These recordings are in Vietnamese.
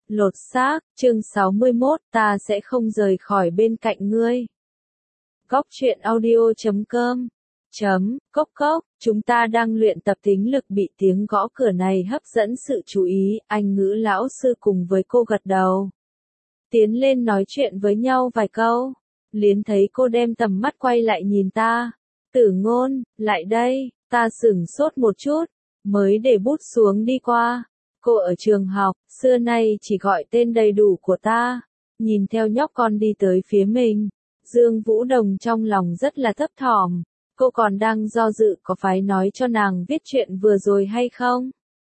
Lột xác, chương 61, ta sẽ không rời khỏi bên cạnh ngươi. Góc truyện audio.com Cốc cốc, chúng ta đang luyện tập tính lực bị tiếng gõ cửa này hấp dẫn sự chú ý, Anh ngữ lão sư cùng với cô gật đầu. Tiến lên nói chuyện với nhau vài câu, liền thấy cô đem tầm mắt quay lại nhìn ta. Tử Ngôn, lại đây, ta sửng sốt một chút, mới để bút xuống đi qua. Cô ở trường học, xưa nay chỉ gọi tên đầy đủ của ta. Nhìn theo nhóc con đi tới phía mình, Dương Vũ Đồng trong lòng rất là thấp thỏm. Cô còn đang do dự có phải nói cho nàng viết chuyện vừa rồi hay không.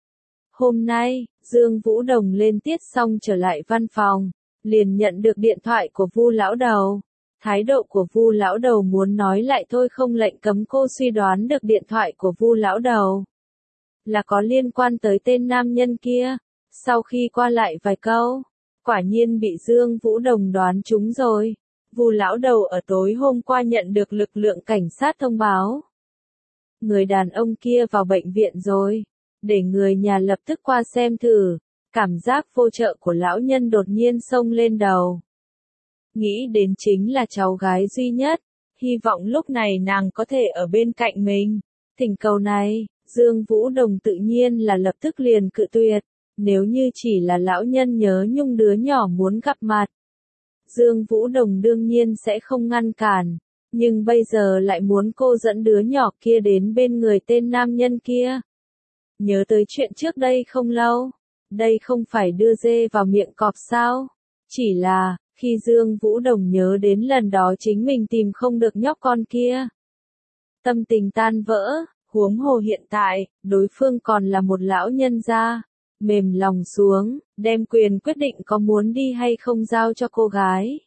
Hôm nay, Dương Vũ Đồng lên tiết xong trở lại văn phòng, liền nhận được điện thoại của Vu lão đầu. Thái độ của Vu lão đầu muốn nói lại thôi không lệnh cấm cô suy đoán được điện thoại của Vu lão đầu là có liên quan tới tên nam nhân kia. Sau khi qua lại vài câu, quả nhiên bị Dương Vũ Đồng đoán trúng rồi. Vu lão đầu ở tối hôm qua nhận được lực lượng cảnh sát thông báo. Người đàn ông kia vào bệnh viện rồi, để người nhà lập tức qua xem thử. Cảm giác vô trợ của lão nhân đột nhiên xông lên đầu. Nghĩ đến chính là cháu gái duy nhất, hy vọng lúc này nàng có thể ở bên cạnh mình. Thỉnh cầu này, Dương Vũ Đồng tự nhiên là lập tức liền cự tuyệt, nếu như chỉ là lão nhân nhớ nhung đứa nhỏ muốn gặp mặt. Dương Vũ Đồng đương nhiên sẽ không ngăn cản, nhưng bây giờ lại muốn cô dẫn đứa nhỏ kia đến bên người tên nam nhân kia. Nhớ tới chuyện trước đây không lâu, đây không phải đưa dê vào miệng cọp sao? Chỉ là, khi Dương Vũ Đồng nhớ đến lần đó chính mình tìm không được nhóc con kia. Tâm tình tan vỡ, huống hồ hiện tại, đối phương còn là một lão nhân gia. Mềm lòng xuống, đem quyền quyết định có muốn đi hay không giao cho cô gái.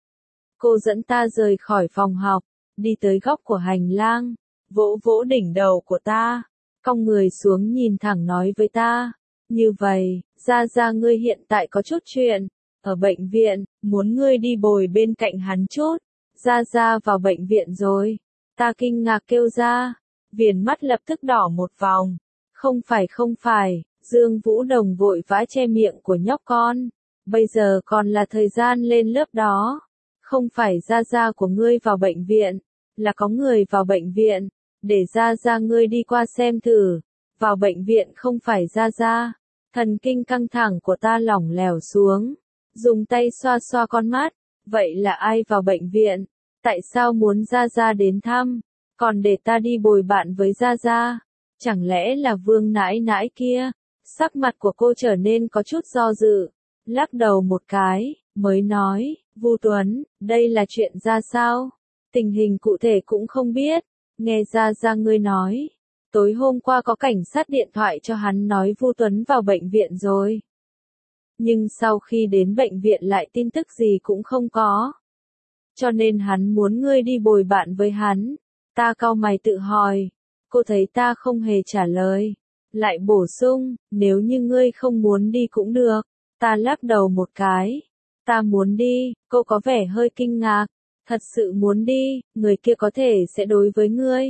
Cô dẫn ta rời khỏi phòng học, đi tới góc của hành lang, vỗ vỗ đỉnh đầu của ta, cong người xuống nhìn thẳng nói với ta, như vậy, ra ngươi hiện tại có chút chuyện, ở bệnh viện, muốn ngươi đi bồi bên cạnh hắn chút, ra vào bệnh viện rồi. Ta kinh ngạc kêu ra, viền mắt lập tức đỏ một vòng, không phải. Dương Vũ Đồng vội vã che miệng của nhóc con. Bây giờ còn là thời gian lên lớp đó. Không phải ra của ngươi vào bệnh viện, là có người vào bệnh viện, để ra ngươi đi qua xem thử. Vào bệnh viện không phải ra. Thần kinh căng thẳng của ta lỏng lẻo xuống, dùng tay xoa xoa con mắt. Vậy là ai vào bệnh viện? Tại sao muốn ra đến thăm? Còn để ta đi bồi bạn với ra? Chẳng lẽ là Vương nãi nãi kia? Sắc mặt của cô trở nên có chút do dự, lắc đầu một cái, mới nói, Vu Tuấn, đây là chuyện ra sao? Tình hình cụ thể cũng không biết, nghe ra ngươi nói. Tối hôm qua có cảnh sát điện thoại cho hắn nói Vu Tuấn vào bệnh viện rồi. Nhưng sau khi đến bệnh viện lại tin tức gì cũng không có. Cho nên hắn muốn ngươi đi bồi bạn với hắn. Ta cau mày tự hỏi, cô thấy ta không hề trả lời. Lại bổ sung, nếu như ngươi không muốn đi cũng được. Ta lắc đầu một cái. Ta muốn đi, cô có vẻ hơi kinh ngạc. Thật sự muốn đi, người kia có thể sẽ đối với ngươi.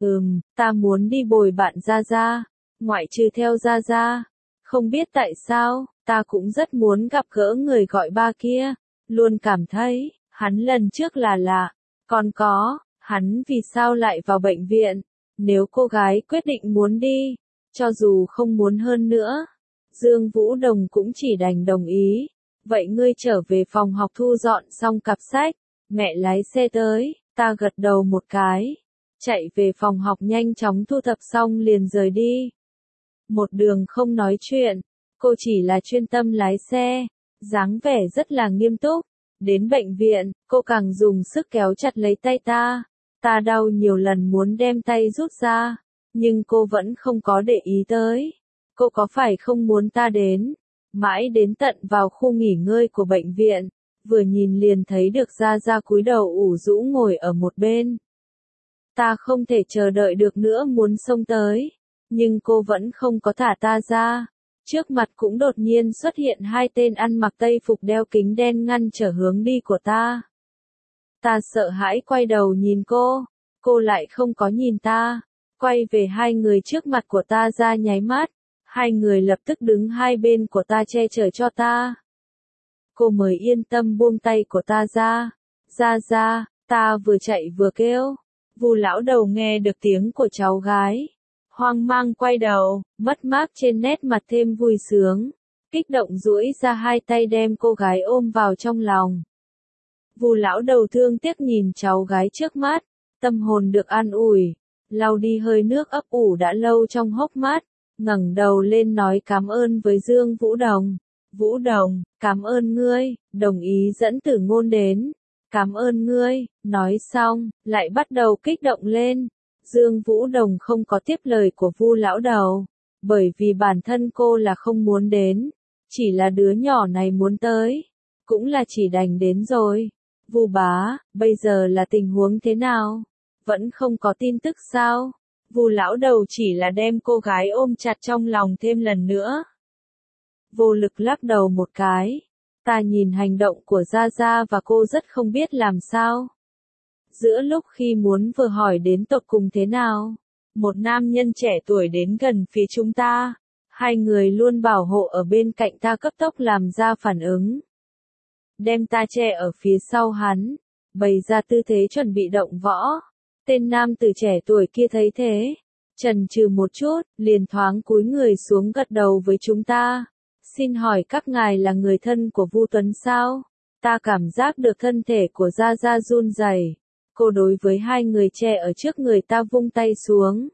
Ta muốn đi bồi bạn ra. Ngoại trừ theo ra. Không biết tại sao, ta cũng rất muốn gặp gỡ người gọi ba kia. Luôn cảm thấy, hắn lần trước là lạ. Còn có, hắn vì sao lại vào bệnh viện? Nếu cô gái quyết định muốn đi, cho dù không muốn hơn nữa, Dương Vũ Đồng cũng chỉ đành đồng ý. Vậy ngươi trở về phòng học thu dọn xong cặp sách, mẹ lái xe tới, ta gật đầu một cái, chạy về phòng học nhanh chóng thu thập xong liền rời đi. Một đường không nói chuyện, cô chỉ là chuyên tâm lái xe, dáng vẻ rất là nghiêm túc. Đến bệnh viện, cô càng dùng sức kéo chặt lấy tay ta. Ta đau nhiều lần muốn đem tay rút ra. Nhưng cô vẫn không có để ý tới. Cô có phải không muốn ta đến? Mãi đến tận vào khu nghỉ ngơi của bệnh viện, vừa nhìn liền thấy được ra cúi đầu ủ rũ ngồi ở một bên. Ta không thể chờ đợi được nữa muốn xông tới, nhưng cô vẫn không có thả ta ra. Trước mặt cũng đột nhiên xuất hiện hai tên ăn mặc tây phục đeo kính đen ngăn trở hướng đi của ta. Ta sợ hãi quay đầu nhìn cô lại không có nhìn ta. Quay về hai người trước mặt của ta ra nháy mắt, hai người lập tức đứng hai bên của ta che chở cho ta. cô mới yên tâm buông tay của ta ra. Ra ra, ta vừa chạy vừa kêu. Vu lão đầu nghe được tiếng của cháu gái, hoang mang quay đầu, mất mát trên nét mặt thêm vui sướng, kích động duỗi ra hai tay đem cô gái ôm vào trong lòng. Vu lão đầu thương tiếc nhìn cháu gái trước mắt, tâm hồn được an ủi, lau đi hơi nước ấp ủ đã lâu trong hốc mắt, ngẩng đầu lên nói cảm ơn với Dương Vũ Đồng. Vũ Đồng, cảm ơn ngươi, đồng ý dẫn Tử Ngôn đến. Cảm ơn ngươi, nói xong, lại bắt đầu kích động lên. Dương Vũ Đồng không có tiếp lời của Vu lão đầu, bởi vì bản thân cô là không muốn đến, chỉ là đứa nhỏ này muốn tới, cũng là chỉ đành đến rồi. Vu bá, bây giờ là tình huống thế nào? Vẫn không có tin tức sao? Vu lão đầu chỉ là đem cô gái ôm chặt trong lòng thêm lần nữa. Vô lực lắc đầu một cái. Ta nhìn hành động của Gia Gia và cô rất không biết làm sao. Giữa lúc khi muốn vừa hỏi đến tột cùng thế nào, một nam nhân trẻ tuổi đến gần phía chúng ta, hai người luôn bảo hộ ở bên cạnh ta cấp tốc làm ra phản ứng. Đem ta che ở phía sau hắn, bày ra tư thế chuẩn bị động võ. Tên nam tử trẻ tuổi kia thấy thế, chần chừ một chút, liền thoáng cúi người xuống gật đầu với chúng ta. Xin hỏi các ngài là người thân của Vu Tuấn sao? Ta cảm giác được thân thể của Gia Gia run rẩy. Cô đối với hai người trẻ ở trước người ta vung tay xuống,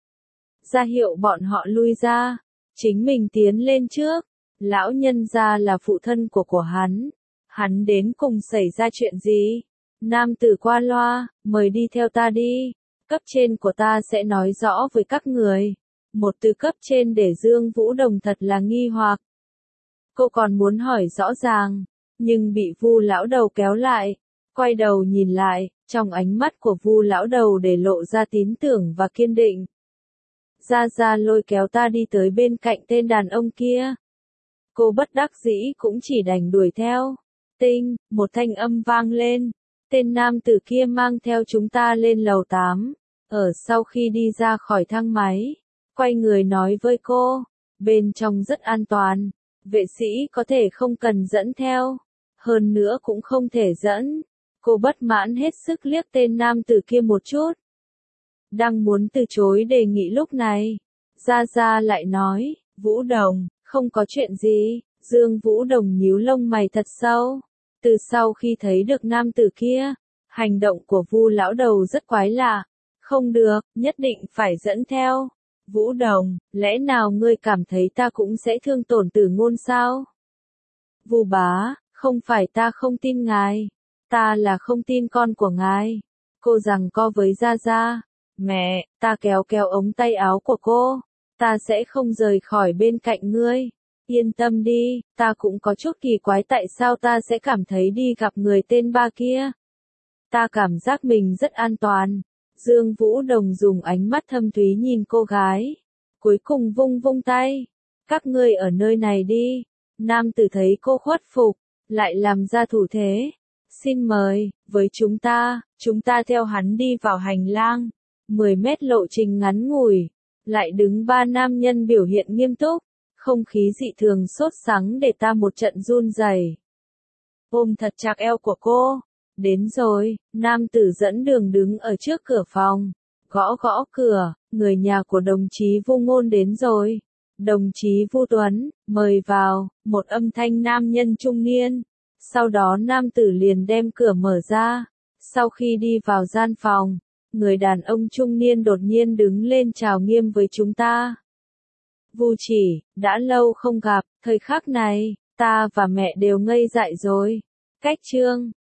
ra hiệu bọn họ lui ra, chính mình tiến lên trước. Lão nhân gia là phụ thân của hắn đến cùng xảy ra chuyện gì? Nam tử qua loa, mời đi theo ta đi, cấp trên của ta sẽ nói rõ với các người. Một từ cấp trên để Dương Vũ Đồng thật là nghi hoặc. Cô còn muốn hỏi rõ ràng, nhưng bị Vu lão đầu kéo lại, quay đầu nhìn lại, trong ánh mắt của Vu lão đầu để lộ ra tín tưởng và kiên định. Gia Gia lôi kéo ta đi tới bên cạnh tên đàn ông kia. Cô bất đắc dĩ cũng chỉ đành đuổi theo. Tinh, một thanh âm vang lên. Tên nam tử kia mang theo chúng ta lên lầu 8. Ở sau khi đi ra khỏi thang máy, quay người nói với cô, bên trong rất an toàn. Vệ sĩ có thể không cần dẫn theo, hơn nữa cũng không thể dẫn. Cô bất mãn hết sức liếc tên nam tử kia một chút. Đang muốn từ chối đề nghị lúc này, Gia Gia lại nói, Vũ Đồng, không có chuyện gì. Dương Vũ Đồng nhíu lông mày thật sâu. Từ sau khi thấy được nam tử kia, hành động của Vu lão đầu rất quái lạ. Không được, nhất định phải dẫn theo. Vũ Đồng, lẽ nào ngươi cảm thấy ta cũng sẽ thương tổn Tử Ngôn sao? Vu bá, không phải ta không tin ngài, ta là không tin con của ngài. Cô giằng co với Gia Gia. Mẹ, ta kéo kéo ống tay áo của cô. Ta sẽ không rời khỏi bên cạnh ngươi. Yên tâm đi, ta cũng có chút kỳ quái tại sao ta sẽ cảm thấy đi gặp người tên Ba kia. Ta cảm giác mình rất an toàn. Dương Vũ Đồng dùng ánh mắt thâm thúy nhìn cô gái. Cuối cùng vung vung tay. Các ngươi ở nơi này đi. Nam tử thấy cô khuất phục, lại làm ra thủ thế. Xin mời, với chúng ta theo hắn đi vào hành lang. 10 mét lộ trình ngắn ngủi. Lại đứng ba nam nhân biểu hiện nghiêm túc. Không khí dị thường sốt sắng để ta một trận run rẩy. Ôm thật chặt eo của cô. Đến rồi, nam tử dẫn đường đứng ở trước cửa phòng. Gõ gõ cửa, người nhà của đồng chí Vu Ngôn đến rồi. Đồng chí Vu Tuấn, mời vào, một âm thanh nam nhân trung niên. Sau đó nam tử liền đem cửa mở ra. Sau khi đi vào gian phòng, người đàn ông trung niên đột nhiên đứng lên chào nghiêm với chúng ta. Vu chỉ, đã lâu không gặp, thời khắc này, ta và mẹ đều ngây dại rồi. Cách chương